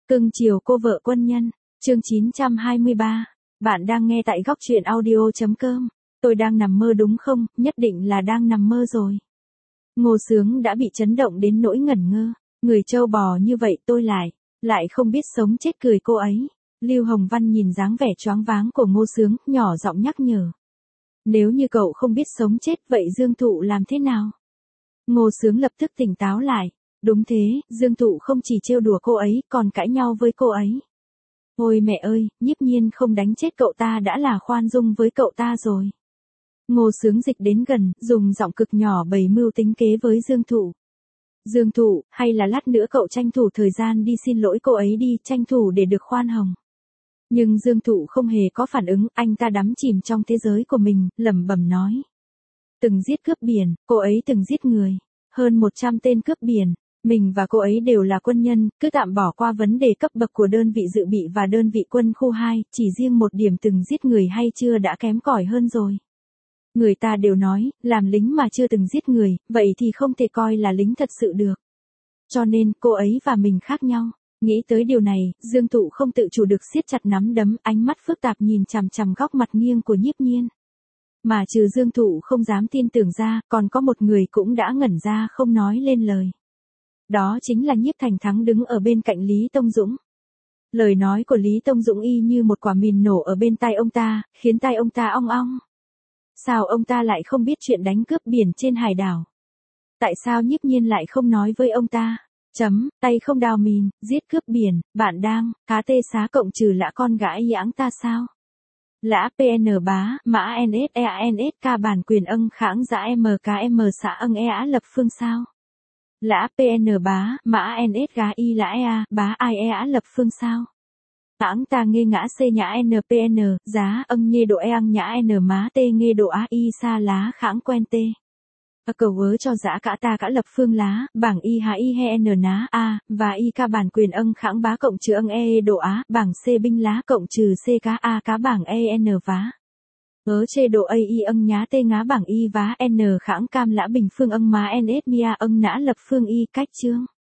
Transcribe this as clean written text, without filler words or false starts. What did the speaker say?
Cưng chiều cô vợ quân nhân, chương 923. Bạn đang nghe tại góc truyện audio.com. Tôi đang nằm mơ đúng không? Nhất định là đang nằm mơ rồi. Ngô Sướng đã bị chấn động đến nỗi ngẩn ngơ. Người trâu bò như vậy tôi lại không biết sống chết cười cô ấy. Lưu Hồng Văn nhìn dáng vẻ choáng váng của Ngô Sướng, nhỏ giọng nhắc nhở. Nếu như cậu không biết sống chết vậy Dương Thụ làm thế nào? Ngô Sướng lập tức tỉnh táo lại. Đúng thế, Dương Thụ không chỉ trêu đùa cô ấy, còn cãi nhau với cô ấy. Ôi mẹ ơi, Nhiếp Nhiên không đánh chết cậu ta đã là khoan dung với cậu ta rồi. Ngô Sướng dịch đến gần, dùng giọng cực nhỏ bày mưu tính kế với Dương Thụ. Dương Thụ, hay là lát nữa cậu tranh thủ thời gian đi xin lỗi cô ấy đi, tranh thủ để được khoan hồng. Nhưng Dương Thụ không hề có phản ứng, anh ta đắm chìm trong thế giới của mình, lẩm bẩm nói. Từng giết cướp biển, cô ấy từng giết người. Hơn 100 tên cướp biển. Mình và cô ấy đều là quân nhân, cứ tạm bỏ qua vấn đề cấp bậc của đơn vị dự bị và đơn vị quân khu 2, chỉ riêng một điểm từng giết người hay chưa đã kém cỏi hơn rồi. Người ta đều nói, làm lính mà chưa từng giết người, vậy thì không thể coi là lính thật sự được. Cho nên, cô ấy và mình khác nhau. Nghĩ tới điều này, Dương Thụ không tự chủ được siết chặt nắm đấm, ánh mắt phức tạp nhìn chằm chằm góc mặt nghiêng của Nhiếp Nhiên. Mà trừ Dương Thụ không dám tin tưởng ra, còn có một người cũng đã ngẩn ra không nói lên lời. Đó chính là Nhiếp Thành Thắng đứng ở bên cạnh Lý Tông Dũng. Lời nói của Lý Tông Dũng y như một quả mìn nổ ở bên tai ông ta, khiến tai ông ta ong ong. Sao ông ta lại không biết chuyện đánh cướp biển trên hải đảo? Tại sao Nhiếp Nhiên lại không nói với ông ta? Tay không đào mìn, giết cướp biển, bạn đang, cá tê xá cộng trừ lã con gái yãng ta sao? Lã PN bá, mã NSEANSK bản quyền âng khãng dã MKM xã âng ea lập phương sao? Lã PN bá, mã NS gá y lã ea, bá ai ea lập phương sao? Ẵng ta nghe ngã C nhã NPN, giá âng nhê độ eang nhã N má tê nghe độ á y sa lá khãng quen tê. Cầu vớ cho dã cả ta cả lập phương lá, bảng y hạ y he n ná a, và y ca bản quyền âng khãng bá cộng trừ âng e độ á, bảng C binh lá cộng trừ C cá a cá bảng e n vá. Ớ chê độ a y âng nhá tê ngá bảng y vá n khãng cam lã bình phương âng má ns mia âng nã lập phương y cách chương.